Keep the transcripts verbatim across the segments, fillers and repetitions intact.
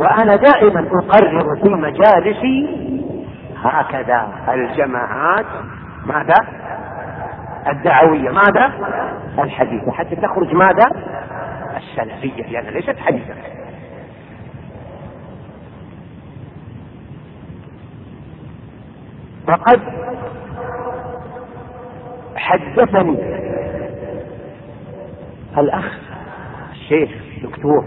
وأنا دائما أقرر في مجالسي هكذا الجماعات ماذا الدعوية ماذا الحديثة، حتى تخرج ماذا السلفية، لأنها يعني ليست حديثة. وقد حدثني الأخ الشيخ دكتور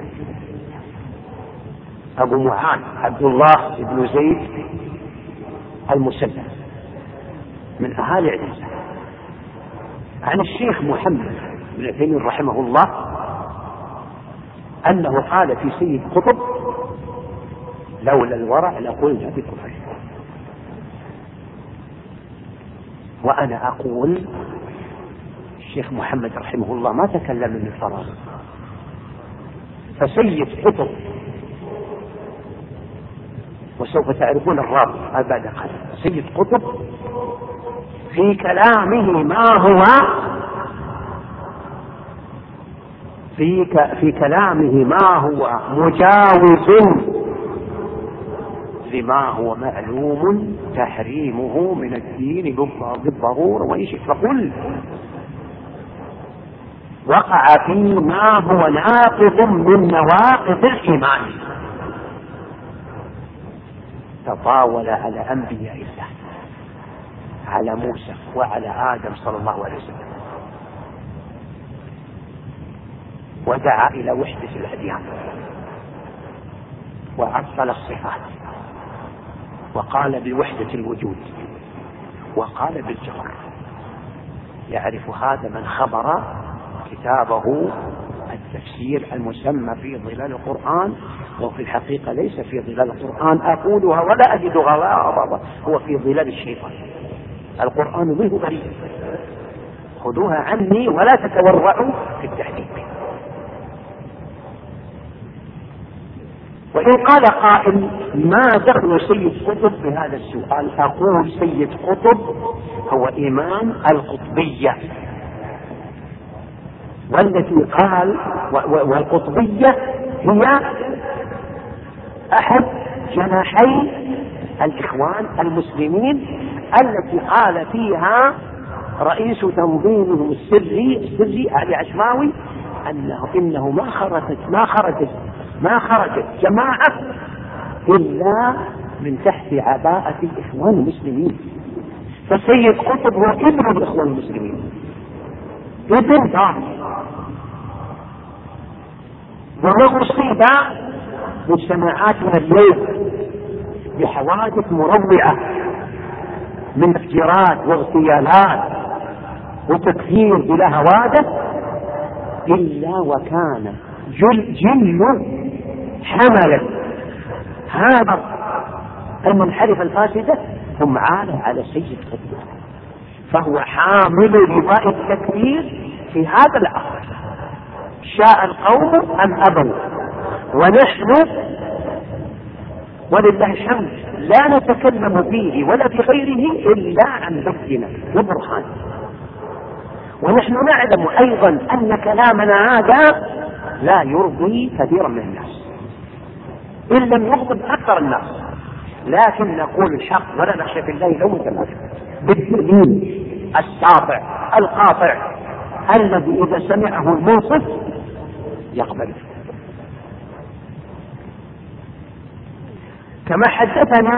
أبو معاذ عبد الله بن زيد المسلم من أهالي عدن عن الشيخ محمد بن عثيمين رحمه الله أنه قال في سيد قطب: لولا الورع لقلنا بكفر. وأنا أقول الشيخ محمد رحمه الله ما تكلم من الفراغ، فسيد قطب، وسوف تعرفون الرابط بعد قليل، سيد قطب في كلامه ما هو في, ك... في كلامه ما هو مجاوز لما هو معلوم تحريمه من الدين بالضرورة وإن شئت فقل وقع فيما هو ناقض من نواقض الإيمان، تطاول على أنبياء الله، على موسى وعلى آدم صلى الله عليه وسلم، ودعا إلى وحدة الأديان، وعطل الصفات، وقال بوحدة الوجود، وقال بالجبر. يعرف هذا من خبر كتابه التفسير المسمى في ظلال القرآن، وفي الحقيقة ليس في ظلال القرآن أقولها ولا أجد غضاضة، هو في ظلال الشيطان. القرآن منه بريء، خذوها عني ولا تتورعوا في التحديد. وإن قال قائل ما دخل سيد قطب بهذا السؤال، أقول سيد قطب هو إمام القطبية، والتي قال والقطبية هي أحد جناحي الإخوان المسلمين التي قال فيها رئيس تنظيمهم السري السري علي عشماوي أنه إنه ما خرجت ما خرجت ما خرجت جماعة إلا من تحت عباءة الإخوان المسلمين. فسيد قطب هو ابن الإخوان المسلمين، ابن ضامن، وهو أصيب مجتمعاتنا اليوم بحوادث مروعة من افتراءات واغتيالات وتكفير بلا هوادث، إلا وكان جل, جل حمل هذا المنحرف الفاسدة هم عالة على سيد قطب، فهو حامل رضاء التكفير في هذا العصر، شاء القوم أم أبوا. ونحن ولله الحمد لا نتكلم فيه ولا في غيره إلا عن بينة وبرهان. ونحن نعلم أيضا أن كلامنا هذا لا يرضي كثيرا من الناس، إن لم يغضب أكثر الناس، لكن نقول الحق ولا نخشى في الله لومة لائم بالدليل الساطع القاطع الذي إذا سمعه المنصف يقبله. كما حدثنا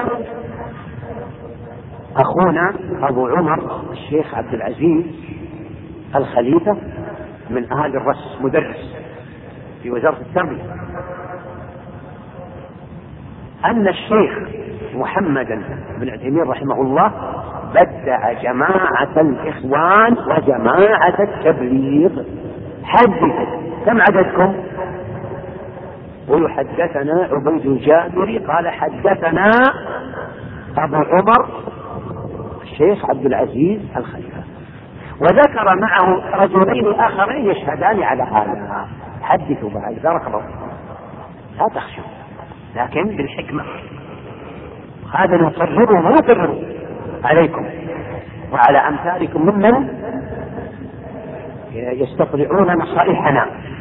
أخونا أبو عمر الشيخ عبد العزيز الخليفة من أهل الرس، مدرس في وزارة التربية، أن الشيخ محمد بن عثيمين رحمه الله بدع جماعة الإخوان وجماعة التبليغ. حدث كم عددكم؟ ويحدثنا عبيد الجابري قال حدثنا أبو عمر الشيخ عبد العزيز الخليفة، وذكر معه رجلين آخرين يشهدان على هذا. حدثوا بعد بارك الله، لا تخشوا، لكن بالحكمة. هذا نقرره ما نقرره عليكم وعلى أمثالكم ممن يستطيعون نصائحنا.